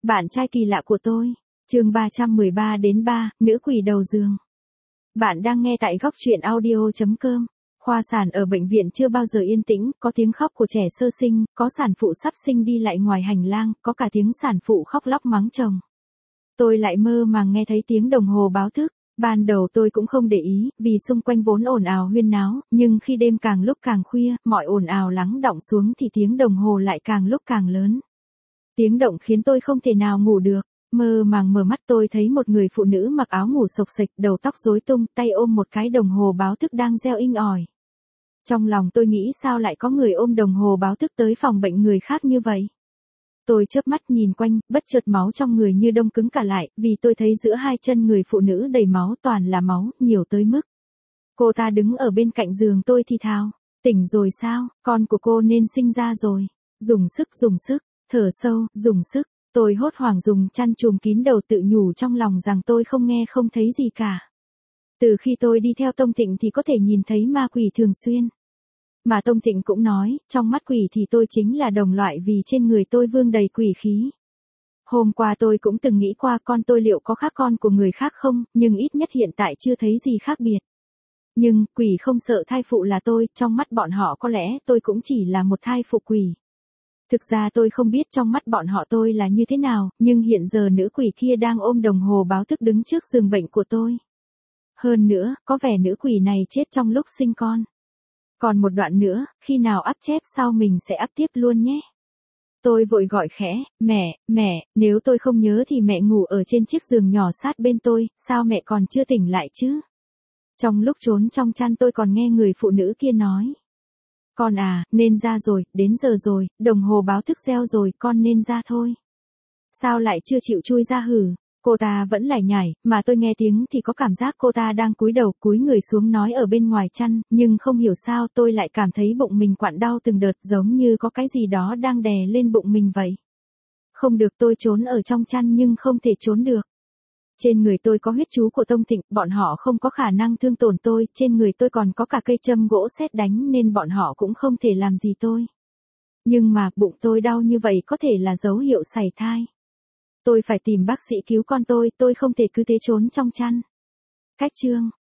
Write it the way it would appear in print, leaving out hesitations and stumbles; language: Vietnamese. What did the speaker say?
Bạn trai kỳ lạ của tôi. Chương 313-3, nữ quỷ đầu giường. Bạn đang nghe tại góc truyện audio.com. Khoa sản ở bệnh viện chưa bao giờ yên tĩnh, có tiếng khóc của trẻ sơ sinh, có sản phụ sắp sinh đi lại ngoài hành lang, có cả tiếng sản phụ khóc lóc mắng chồng. Tôi lại mơ màng nghe thấy tiếng đồng hồ báo thức. Ban đầu tôi cũng không để ý, vì xung quanh vốn ồn ào huyên náo, nhưng khi đêm càng lúc càng khuya, mọi ồn ào lắng đọng xuống thì tiếng đồng hồ lại càng lúc càng lớn. Tiếng động khiến tôi không thể nào ngủ được. Mơ màng mở mắt tôi thấy một người phụ nữ mặc áo ngủ xộc xệch, đầu tóc rối tung, tay ôm một cái đồng hồ báo thức đang reo inh ỏi. Trong lòng tôi nghĩ sao lại có người ôm đồng hồ báo thức tới phòng bệnh người khác như vậy. Tôi chớp mắt nhìn quanh, bất chợt máu trong người như đông cứng cả lại, vì tôi thấy giữa hai chân người phụ nữ đầy máu, toàn là máu, nhiều tới mức. Cô ta đứng ở bên cạnh giường tôi thì thào, tỉnh rồi sao, con của cô nên sinh ra rồi. Dùng sức, thở sâu, dùng sức. Tôi hốt hoảng dùng chăn trùm kín đầu tự nhủ trong lòng rằng tôi không nghe không thấy gì cả. Từ khi tôi đi theo Tông Thịnh thì có thể nhìn thấy ma quỷ thường xuyên. Mà Tông Thịnh cũng nói, trong mắt quỷ thì tôi chính là đồng loại vì trên người tôi vương đầy quỷ khí. Hôm qua tôi cũng từng nghĩ qua con tôi liệu có khác con của người khác không, nhưng ít nhất hiện tại chưa thấy gì khác biệt. Nhưng, quỷ không sợ thai phụ là tôi, trong mắt bọn họ có lẽ tôi cũng chỉ là một thai phụ quỷ. Thực ra tôi không biết trong mắt bọn họ tôi là như thế nào, nhưng hiện giờ nữ quỷ kia đang ôm đồng hồ báo thức đứng trước giường bệnh của tôi. Hơn nữa, có vẻ nữ quỷ này chết trong lúc sinh con. Còn một đoạn nữa, khi nào up chép sau mình sẽ up tiếp luôn nhé. Tôi vội gọi khẽ, mẹ, nếu tôi không nhớ thì mẹ ngủ ở trên chiếc giường nhỏ sát bên tôi, sao mẹ còn chưa tỉnh lại chứ? Trong lúc trốn trong chăn tôi còn nghe người phụ nữ kia nói. Con à, nên ra rồi, đến giờ rồi, đồng hồ báo thức reo rồi, con nên ra thôi. Sao lại chưa chịu chui ra hử? Cô ta vẫn lải nhải, mà tôi nghe tiếng thì có cảm giác cô ta đang cúi đầu, cúi người xuống nói ở bên ngoài chăn, nhưng không hiểu sao tôi lại cảm thấy bụng mình quặn đau từng đợt giống như có cái gì đó đang đè lên bụng mình vậy. Không được, tôi trốn ở trong chăn nhưng không thể trốn được. Trên người tôi có huyết chú của Tông Thịnh, bọn họ không có khả năng thương tổn tôi, trên người tôi còn có cả cây châm gỗ sét đánh nên bọn họ cũng không thể làm gì tôi. Nhưng mà, bụng tôi đau như vậy có thể là dấu hiệu sảy thai. Tôi phải tìm bác sĩ cứu con tôi không thể cứ thế trốn trong chăn. Cách chương